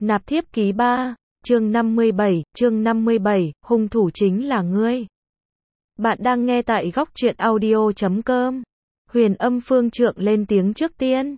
Nạp thiếp ký 3, chương 57, hung thủ chính là ngươi. Bạn đang nghe tại góc truyện audio.com. Huyền Âm Phương Trượng lên tiếng trước tiên.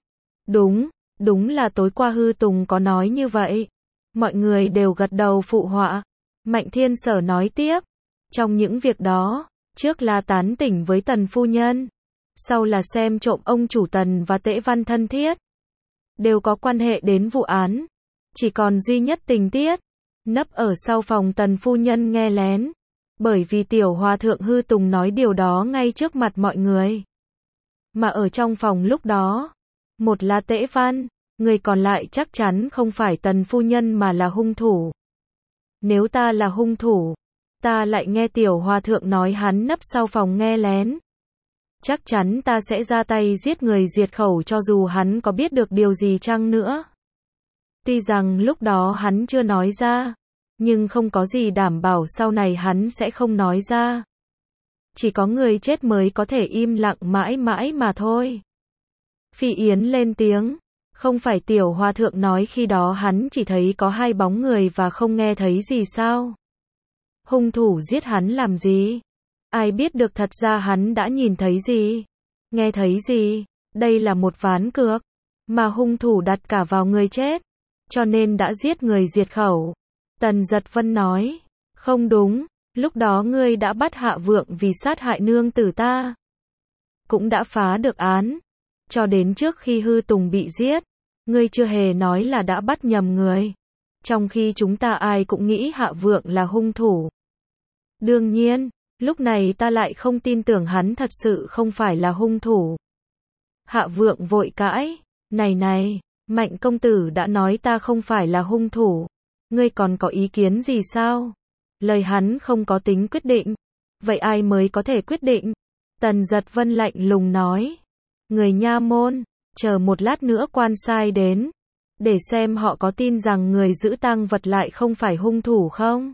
Đúng là tối qua Hư Tùng có nói như vậy. Mọi người đều gật đầu phụ họa. Mạnh Thiên Sở nói tiếp. Trong những việc đó, trước là tán tỉnh với Tần phu nhân, sau là xem trộm ông chủ Tần và Tễ Văn thân thiết. Đều có quan hệ đến vụ án. Chỉ còn duy nhất tình tiết, nấp ở sau phòng Tần phu nhân nghe lén. Bởi vì tiểu hòa thượng Hư Tùng nói điều đó ngay trước mặt mọi người. Mà ở trong phòng lúc đó, một là Tễ Văn, người còn lại chắc chắn không phải Tần phu nhân mà là hung thủ. Nếu ta là hung thủ, ta lại nghe tiểu hòa thượng nói hắn nấp sau phòng nghe lén. Chắc chắn ta sẽ ra tay giết người diệt khẩu cho dù hắn có biết được điều gì chăng nữa. Tuy rằng lúc đó hắn chưa nói ra, nhưng không có gì đảm bảo sau này hắn sẽ không nói ra. Chỉ có người chết mới có thể im lặng mãi mãi mà thôi. Phi Yến lên tiếng, không phải tiểu hòa thượng nói khi đó hắn chỉ thấy có hai bóng người và không nghe thấy gì sao? Hung thủ giết hắn làm gì? Ai biết được thật ra hắn đã nhìn thấy gì? Nghe thấy gì? Đây là một ván cược, mà hung thủ đặt cả vào người chết, cho nên đã giết người diệt khẩu. Tần Giật Vân nói, không đúng, lúc đó ngươi đã bắt Hạ Vượng vì sát hại nương tử ta. Cũng đã phá được án. Cho đến trước khi Hư Tùng bị giết, ngươi chưa hề nói là đã bắt nhầm người. Trong khi chúng ta ai cũng nghĩ Hạ Vượng là hung thủ. Đương nhiên, lúc này ta lại không tin tưởng hắn thật sự không phải là hung thủ. Hạ Vượng vội cãi, này, Mạnh công tử đã nói ta không phải là hung thủ. Ngươi còn có ý kiến gì sao? Lời hắn không có tính quyết định. Vậy ai mới có thể quyết định? Tần Giật Vân lạnh lùng nói. Người nha môn, chờ một lát nữa quan sai đến, để xem họ có tin rằng người giữ tang vật lại không phải hung thủ không?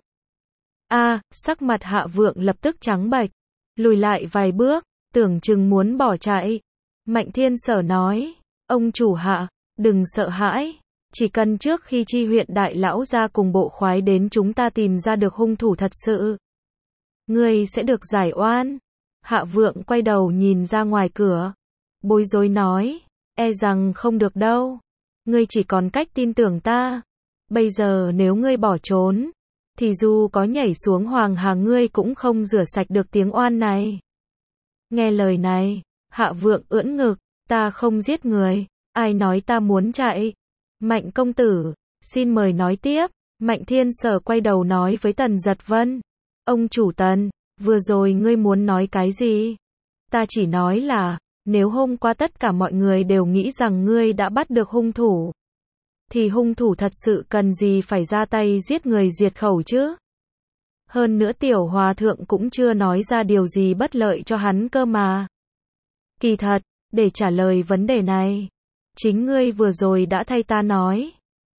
Sắc mặt Hạ Vượng lập tức trắng bệch, lùi lại vài bước, tưởng chừng muốn bỏ chạy. Mạnh Thiên Sở nói, ông chủ Hạ, đừng sợ hãi, chỉ cần trước khi chi huyện đại lão ra cùng bộ khoái đến chúng ta tìm ra được hung thủ thật sự, ngươi sẽ được giải oan. Hạ Vượng quay đầu nhìn ra ngoài cửa, bối rối nói, e rằng không được đâu, ngươi chỉ còn cách tin tưởng ta. Bây giờ nếu ngươi bỏ trốn, thì dù có nhảy xuống hoàng hà ngươi cũng không rửa sạch được tiếng oan này. Nghe lời này, Hạ Vượng ưỡn ngực, ta không giết người, ai nói ta muốn chạy? Mạnh công tử, xin mời nói tiếp. Mạnh Thiên Sở quay đầu nói với Tần Giật Vân, ông chủ Tần, vừa rồi ngươi muốn nói cái gì? Ta chỉ nói là, nếu hôm qua tất cả mọi người đều nghĩ rằng ngươi đã bắt được hung thủ, thì hung thủ thật sự cần gì phải ra tay giết người diệt khẩu chứ? Hơn nữa tiểu hòa thượng cũng chưa nói ra điều gì bất lợi cho hắn cơ mà. Kỳ thật, để trả lời vấn đề này, chính ngươi vừa rồi đã thay ta nói.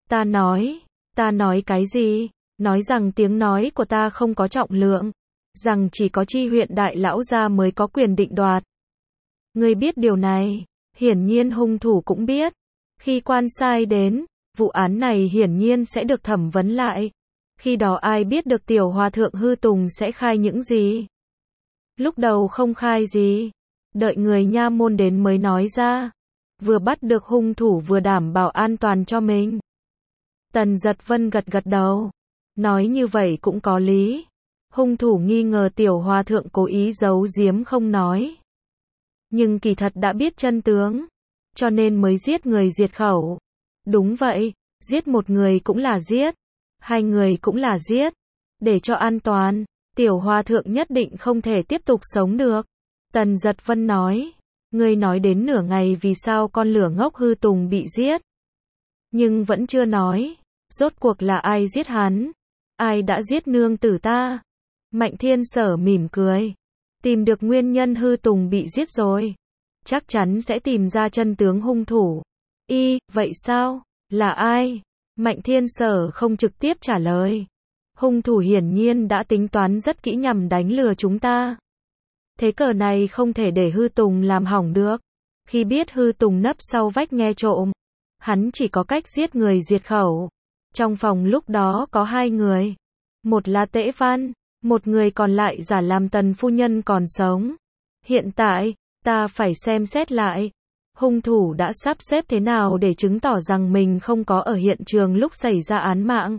Ta nói cái gì? Nói rằng tiếng nói của ta không có trọng lượng, rằng chỉ có chi huyện đại lão gia mới có quyền định đoạt. Ngươi biết điều này, hiển nhiên hung thủ cũng biết. Khi quan sai đến, vụ án này hiển nhiên sẽ được thẩm vấn lại. Khi đó ai biết được tiểu hòa thượng Hư Tùng sẽ khai những gì? Lúc đầu không khai gì, đợi người nha môn đến mới nói ra. Vừa bắt được hung thủ vừa đảm bảo an toàn cho mình. Tần Giật Vân gật đầu, nói như vậy cũng có lý. Hung thủ nghi ngờ tiểu hòa thượng cố ý giấu giếm không nói, nhưng kỳ thật đã biết chân tướng, cho nên mới giết người diệt khẩu. Đúng vậy, giết một người cũng là giết, hai người cũng là giết. Để cho an toàn, tiểu hòa thượng nhất định không thể tiếp tục sống được. Tần Giật Vân nói, ngươi nói đến nửa ngày vì sao con lửa ngốc Hư Tùng bị giết, nhưng vẫn chưa nói, rốt cuộc là ai giết hắn? Ai đã giết nương tử ta? Mạnh Thiên Sở mỉm cười, tìm được nguyên nhân Hư Tùng bị giết rồi, chắc chắn sẽ tìm ra chân tướng hung thủ. Vậy sao? Là ai? Mạnh Thiên Sở không trực tiếp trả lời. Hung thủ hiển nhiên đã tính toán rất kỹ nhằm đánh lừa chúng ta. Thế cờ này không thể để Hư Tùng làm hỏng được. Khi biết Hư Tùng nấp sau vách nghe trộm, hắn chỉ có cách giết người diệt khẩu. Trong phòng lúc đó có hai người. Một là Tễ Văn, một người còn lại giả làm Tần phu nhân còn sống. Hiện tại, ta phải xem xét lại. Hung thủ đã sắp xếp thế nào để chứng tỏ rằng mình không có ở hiện trường lúc xảy ra án mạng.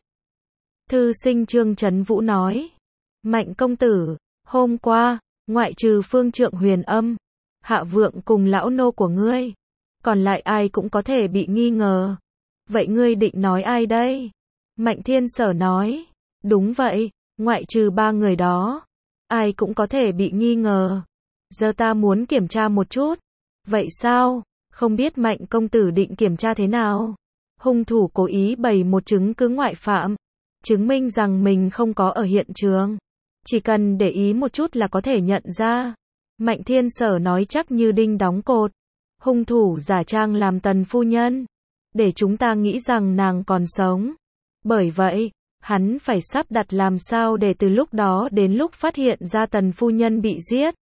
Thư sinh Trương Chấn Vũ nói. Mạnh công tử, hôm qua, ngoại trừ Phương Trượng Huyền Âm, Hạ Vượng cùng lão nô của ngươi, còn lại ai cũng có thể bị nghi ngờ. Vậy ngươi định nói ai đây? Mạnh Thiên Sở nói. Đúng vậy, ngoại trừ ba người đó, ai cũng có thể bị nghi ngờ. Giờ ta muốn kiểm tra một chút. Vậy sao? Không biết Mạnh công tử định kiểm tra thế nào? Hung thủ cố ý bày một chứng cứ ngoại phạm, chứng minh rằng mình không có ở hiện trường. Chỉ cần để ý một chút là có thể nhận ra. Mạnh Thiên Sở nói chắc như đinh đóng cột. Hung thủ giả trang làm Tần phu nhân, để chúng ta nghĩ rằng nàng còn sống. Bởi vậy, hắn phải sắp đặt làm sao để từ lúc đó đến lúc phát hiện ra Tần phu nhân bị giết,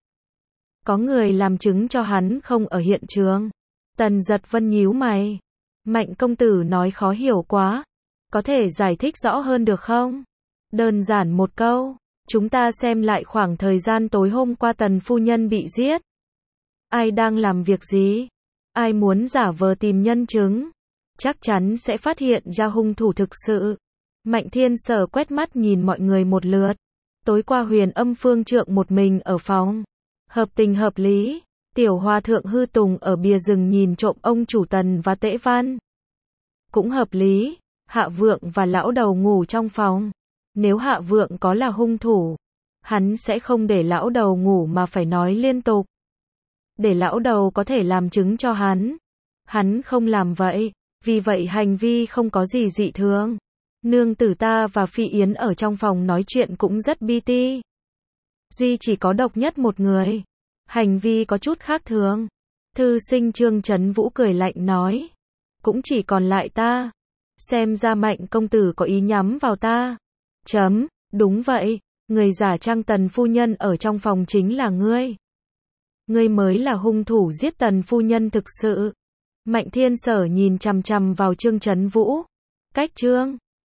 có người làm chứng cho hắn không ở hiện trường. Tần Giật Vân nhíu mày. Mạnh công tử nói khó hiểu quá. Có thể giải thích rõ hơn được không? Đơn giản một câu. Chúng ta xem lại khoảng thời gian tối hôm qua Tần phu nhân bị giết. Ai đang làm việc gì? Ai muốn giả vờ tìm nhân chứng? Chắc chắn sẽ phát hiện ra hung thủ thực sự. Mạnh Thiên Sở quét mắt nhìn mọi người một lượt. Tối qua Huyền Âm Phương Trượng một mình ở phòng. Hợp tình hợp lý. Tiểu Hòa Thượng Hư Tùng ở bìa rừng nhìn trộm ông chủ Tần và Tễ Văn. Cũng hợp lý. Hạ Vượng và lão đầu ngủ trong phòng. Nếu Hạ Vượng có là hung thủ, hắn sẽ không để lão đầu ngủ mà phải nói liên tục. Để lão đầu có thể làm chứng cho hắn. Hắn không làm vậy, vì vậy hành vi không có gì dị thường. Nương tử ta và Phi Yến ở trong phòng nói chuyện cũng rất bi ti. Duy chỉ có độc nhất một người. Hành vi có chút khác thường. Thư sinh Trương Chấn Vũ cười lạnh nói. Cũng chỉ còn lại ta. Xem ra Mạnh công tử có ý nhắm vào ta. Đúng vậy, người giả trang Tần phu nhân ở trong phòng chính là ngươi. Ngươi mới là hung thủ giết Tần phu nhân thực sự. Mạnh Thiên Sở nhìn chằm chằm vào Trương Chấn Vũ. Cách Trương